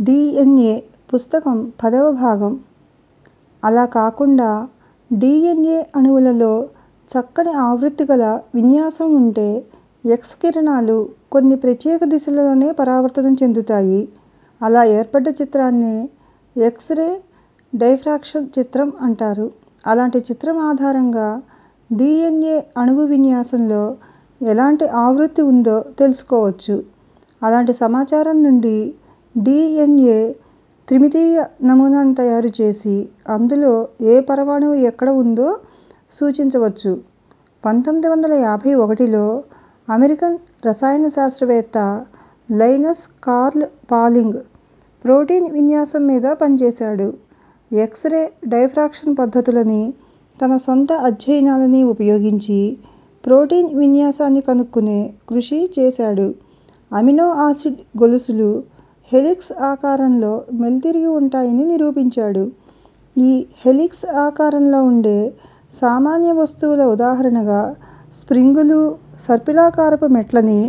DNA పుస్తకం 10వ భాగం. అలా కాకుండా డిఎన్ఏ అణువులలో చక్కని ఆవృత్తి గల విన్యాసం ఉంటే ఎక్స్ కిరణాలు కొన్ని ప్రత్యేక దిశలలోనే పరావర్తనం చెందుతాయి. అలా ఏర్పడ్డ చిత్రాన్నే ఎక్స్-రే డైఫ్రాక్షన్ చిత్రం అంటారు. అలాంటి చిత్రం ఆధారంగా డిఎన్ఏ అణువు విన్యాసంలో ఎలాంటి ఆవృత్తి ఉందో తెలుసుకోవచ్చు. అలాంటి సమాచారం నుండి డిఎన్ఏ త్రిమితీయ నమూనాను తయారు చేసి అందులో ఏ పరమాణువు ఎక్కడ ఉందో సూచించవచ్చు. 1951లో అమెరికన్ రసాయన శాస్త్రవేత్త లైనస్ కార్ల్ పాలింగ్ ప్రోటీన్ విన్యాసం మీద పనిచేశాడు. ఎక్స్-రే డైఫ్రాక్షన్ పద్ధతులని తన సొంత అధ్యయనాలని ఉపయోగించి ప్రోటీన్ విన్యాసాన్ని కనుక్కునే కృషి చేశాడు. అమినో ఆసిడ్ గొలుసులు హెలిక్స్ ఆకారంలో మెలితిరిగి ఉంటాయని నిరూపించాడు. ఈ హెలిక్స్ ఆకారంలో ఉండే సామాన్య వస్తువుల ఉదాహరణగా స్ప్రింగులు, సర్పిలాకారపు మెట్లని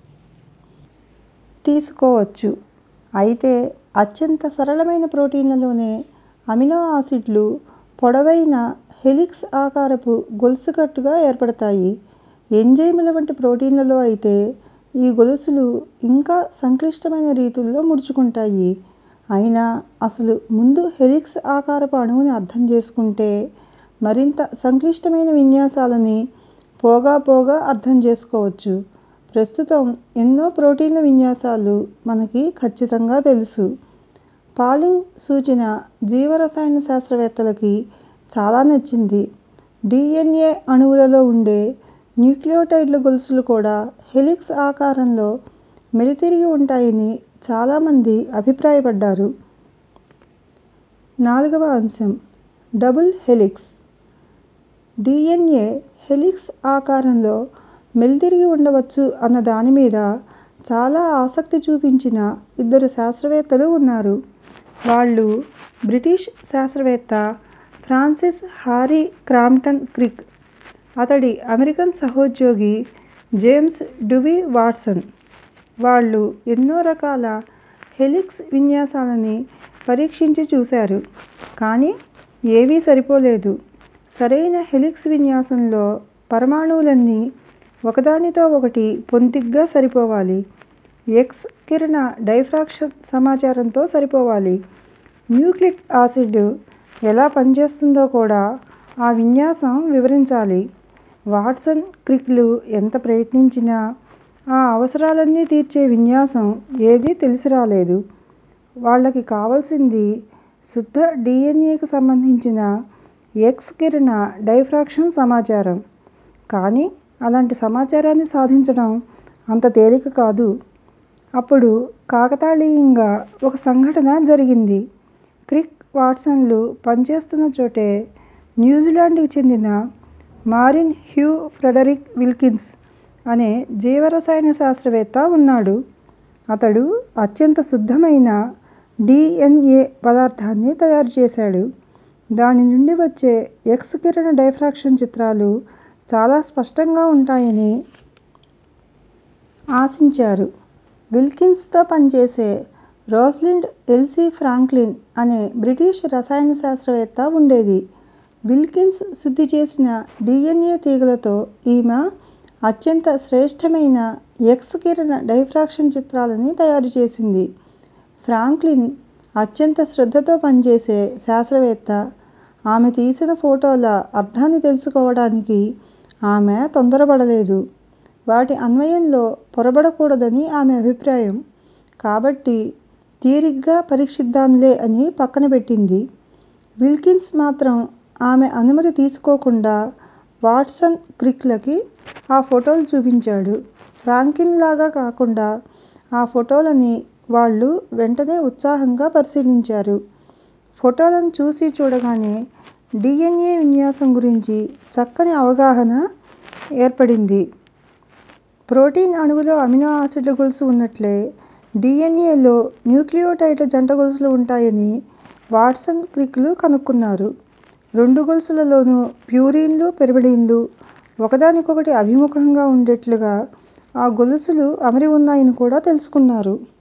తీసుకోవచ్చు. అయితే అత్యంత సరళమైన ప్రోటీన్లలోనే అమినో ఆసిడ్లు పొడవైన హెలిక్స్ ఆకారపు గొలుసుకట్టుగా ఏర్పడతాయి. ఎంజైముల వంటి ప్రోటీన్లలో అయితే ఈ గొలుసులు ఇంకా సంక్లిష్టమైన రీతుల్లో ముడుచుకుంటాయి. అయినా అసలు ముందు హెలిక్స్ ఆకారపు అణువుని అర్థం చేసుకుంటే మరింత సంక్లిష్టమైన విన్యాసాలని పోగా అర్థం చేసుకోవచ్చు. ప్రస్తుతం ఎన్నో ప్రోటీన్ల విన్యాసాలు మనకి ఖచ్చితంగా తెలుసు. పాలింగ్ సూచన జీవరసాయన శాస్త్రవేత్తలకి చాలా నచ్చింది. డిఎన్ఏ అణువులలో ఉండే న్యూక్లియోటైడ్ల గొలుసులు కూడా హెలిక్స్ ఆకారంలో మెలితిరిగి ఉంటాయని చాలామంది అభిప్రాయపడ్డారు. 4వ అంశం డబుల్ హెలిక్స్. డిఎన్ఏ హెలిక్స్ ఆకారంలో మెలితిరిగి ఉండవచ్చు అన్న దాని మీద చాలా ఆసక్తి చూపించిన ఇద్దరు శాస్త్రవేత్తలు ఉన్నారు. వాళ్ళు బ్రిటిష్ శాస్త్రవేత్త ఫ్రాన్సిస్ హారీ క్రాంప్టన్ క్రిక్, అతడి అమెరికన్ సహోద్యోగి జేమ్స్ డ్యూబీ వాట్సన్. వాళ్ళు ఎన్నో రకాల హెలిక్స్ విన్యాసాలని పరీక్షించి చూశారు. కానీ ఏవీ సరిపోలేదు. సరైన హెలిక్స్ విన్యాసంలో పరమాణువులన్నీ ఒకదానితో ఒకటి పొంతిగ్గా సరిపోవాలి. ఎక్స్ కిరణ డైఫ్రాక్షన్ సమాచారంతో సరిపోవాలి. న్యూక్లిక్ యాసిడ్ ఎలా పనిచేస్తుందో కూడా ఆ విన్యాసం వివరించాలి. వాట్సన్, క్రిక్లు ఎంత ప్రయత్నించినా ఆ అవసరాలన్నీ తీర్చే విన్యాసం ఏదీ తెలిసిరాలేదు. వాళ్ళకి కావలసింది శుద్ధ డిఎన్ఏకి సంబంధించిన ఎక్స్ కిరణ డైఫ్రాక్షన్ సమాచారం. కానీ అలాంటి సమాచారాన్ని సాధించడం అంత తేలిక కాదు. అప్పుడు కాకతాళీయంగా ఒక సంఘటన జరిగింది. క్రిక్, వాట్సన్లు పనిచేస్తున్న చోటే న్యూజిలాండ్కి చెందిన మారిన్ హ్యూ ఫ్రెడరిక్ విల్కిన్స్ అనే జీవరసాయన శాస్త్రవేత్త ఉన్నాడు. అతడు అత్యంత శుద్ధమైన డిఎన్ఏ పదార్థాన్ని తయారు చేశాడు. దాని నుండి వచ్చే ఎక్స్ కిరణ డైఫ్రాక్షన్ చిత్రాలు చాలా స్పష్టంగా ఉంటాయని ఆశించారు. విల్కిన్స్తో పనిచేసే రోస్లిండ్ ఎల్సీ ఫ్రాంక్లిన్ అనే బ్రిటిష్ రసాయన శాస్త్రవేత్త ఉండేది. విల్కిన్స్ శుద్ధి చేసిన డిఎన్ఏ తీగలతో ఈమె అత్యంత శ్రేష్టమైన ఎక్స్ కిరణ డైఫ్రాక్షన్ చిత్రాలని తయారు చేసింది. ఫ్రాంక్లిన్ అత్యంత శ్రద్ధతో పనిచేసే శాస్త్రవేత్త. ఆమె తీసిన ఫోటోల అర్థాన్ని తెలుసుకోవడానికి ఆమె తొందరపడలేదు. వాటి అన్వయంలో పొరబడకూడదని ఆమె అభిప్రాయం. కాబట్టి తీరిగ్గా పరీక్షిద్దాంలే అని పక్కన పెట్టింది. విల్కిన్స్ మాత్రం ఆమె అనుమతి తీసుకోకుండా వాట్సన్, క్రిక్లకి ఆ ఫోటోలు చూపించాడు. ఫ్రాంక్లిన్లాగా కాకుండా ఆ ఫోటోలని వాళ్ళు వెంటనే ఉత్సాహంగా పరిశీలించారు. ఫోటోలను చూడగానే డిఎన్ఏ విన్యాసం గురించి చక్కని అవగాహన ఏర్పడింది. ప్రోటీన్ అణువులో అమినో ఆసిడ్ల గొలుసు ఉన్నట్లే డిఎన్ఏలో న్యూక్లియోటైడ్ల జంట గొలుసులు ఉంటాయని వాట్సన్, క్రిక్లు కనుక్కున్నారు. రెండు గొలుసులలోనూ ప్యూరిన్లు, పిరిమిడిన్లు ఒకదానికొకటి అభిముఖంగా ఉండేట్లుగా ఆ గొలుసులు అమరి ఉన్నాయని కూడా తెలుసుకున్నారు.